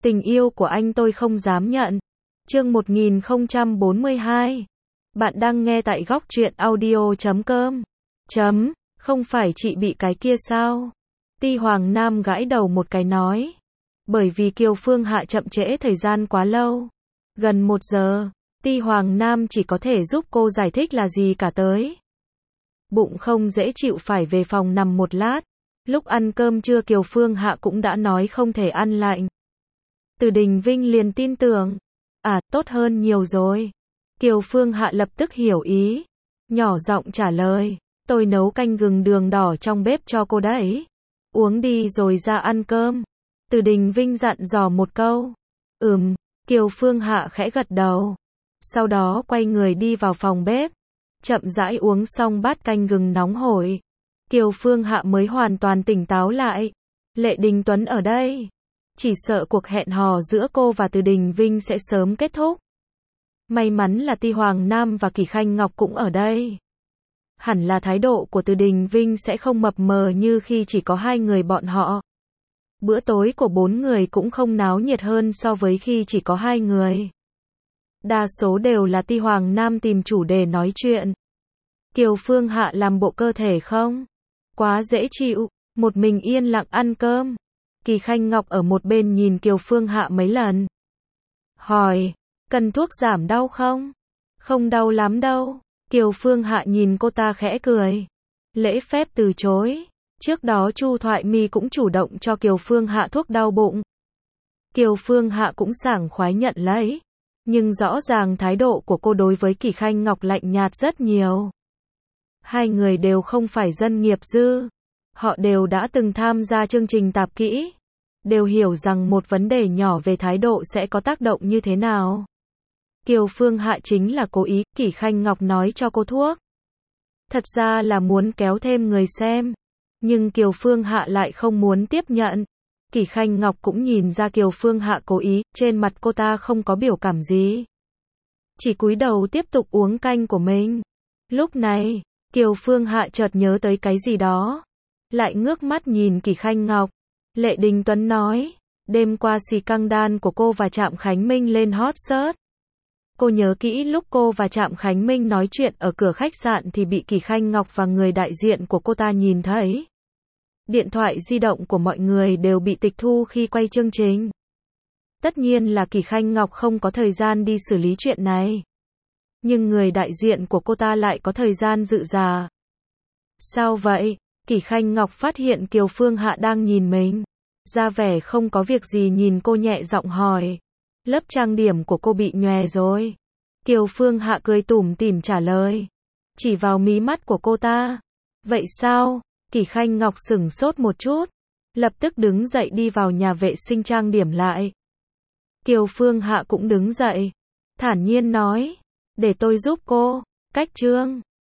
Tình yêu của anh tôi không dám nhận. Chương 1042. Bạn đang nghe tại góc truyện audio.com. Không phải chị bị cái kia sao? Ti Hoàng Nam gãi đầu một cái nói. Bởi vì Kiều Phương Hạ chậm trễ thời gian quá lâu. Gần 1 giờ, Ti Hoàng Nam chỉ có thể giúp cô giải thích là gì cả tới. Bụng không dễ chịu phải về phòng nằm một lát. Lúc ăn cơm trưa Kiều Phương Hạ cũng đã nói không thể ăn lạnh. Từ Đình Vinh liền tin tưởng. À, tốt hơn nhiều rồi. Kiều Phương Hạ lập tức hiểu ý. Nhỏ giọng trả lời. Tôi nấu canh gừng đường đỏ trong bếp cho cô đấy. Uống đi rồi ra ăn cơm. Từ Đình Vinh dặn dò một câu. Kiều Phương Hạ khẽ gật đầu. Sau đó quay người đi vào phòng bếp. Chậm rãi uống xong bát canh gừng nóng hổi. Kiều Phương Hạ mới hoàn toàn tỉnh táo lại. Lệ Đình Tuấn ở đây. Chỉ sợ cuộc hẹn hò giữa cô và Từ Đình Vinh sẽ sớm kết thúc. May mắn là Ti Hoàng Nam và Kỷ Khanh Ngọc cũng ở đây. Hẳn là thái độ của Từ Đình Vinh sẽ không mập mờ như khi chỉ có hai người bọn họ. Bữa tối của 4 người cũng không náo nhiệt hơn so với khi chỉ có 2 người. Đa số đều là Ti Hoàng Nam tìm chủ đề nói chuyện. Kiều Phương Hạ làm bộ cơ thể không? Quá dễ chịu, một mình yên lặng ăn cơm. Kỷ Khanh Ngọc ở một bên nhìn Kiều Phương Hạ mấy lần. Hỏi, cần thuốc giảm đau không? Không đau lắm đâu. Kiều Phương Hạ nhìn cô ta khẽ cười. Lễ phép từ chối. Trước đó Chu Thoại My cũng chủ động cho Kiều Phương Hạ thuốc đau bụng. Kiều Phương Hạ cũng sảng khoái nhận lấy. Nhưng rõ ràng thái độ của cô đối với Kỷ Khanh Ngọc lạnh nhạt rất nhiều. Hai người đều không phải dân nghiệp dư. Họ đều đã từng tham gia chương trình tạp kỹ. Đều hiểu rằng một vấn đề nhỏ về thái độ sẽ có tác động như thế nào. Kiều Phương Hạ chính là cố ý, Kỷ Khanh Ngọc nói cho cô thuốc. Thật ra là muốn kéo thêm người xem. Nhưng Kiều Phương Hạ lại không muốn tiếp nhận. Kỷ Khanh Ngọc cũng nhìn ra Kiều Phương Hạ cố ý, trên mặt cô ta không có biểu cảm gì. Chỉ cúi đầu tiếp tục uống canh của mình. Lúc này, Kiều Phương Hạ chợt nhớ tới cái gì đó. Lại ngước mắt nhìn Kỷ Khanh Ngọc. Lệ Đình Tuấn nói, đêm qua xì căng đan của cô và Trạm Khánh Minh lên hot search. Cô nhớ kỹ lúc cô và Trạm Khánh Minh nói chuyện ở cửa khách sạn thì bị Kỷ Khanh Ngọc và người đại diện của cô ta nhìn thấy. Điện thoại di động của mọi người đều bị tịch thu khi quay chương trình. Tất nhiên là Kỷ Khanh Ngọc không có thời gian đi xử lý chuyện này. Nhưng người đại diện của cô ta lại có thời gian dự giả. Sao vậy? Kỷ Khanh Ngọc phát hiện Kiều Phương Hạ đang nhìn mình. Ra vẻ không có việc gì nhìn cô nhẹ giọng hỏi. Lớp trang điểm của cô bị nhòe rồi. Kiều Phương Hạ cười tủm tỉm trả lời. Chỉ vào mí mắt của cô ta. Vậy sao? Kỷ Khanh Ngọc sửng sốt một chút. Lập tức đứng dậy đi vào nhà vệ sinh trang điểm lại. Kiều Phương Hạ cũng đứng dậy. Thản nhiên nói. Để tôi giúp cô. Cách trương.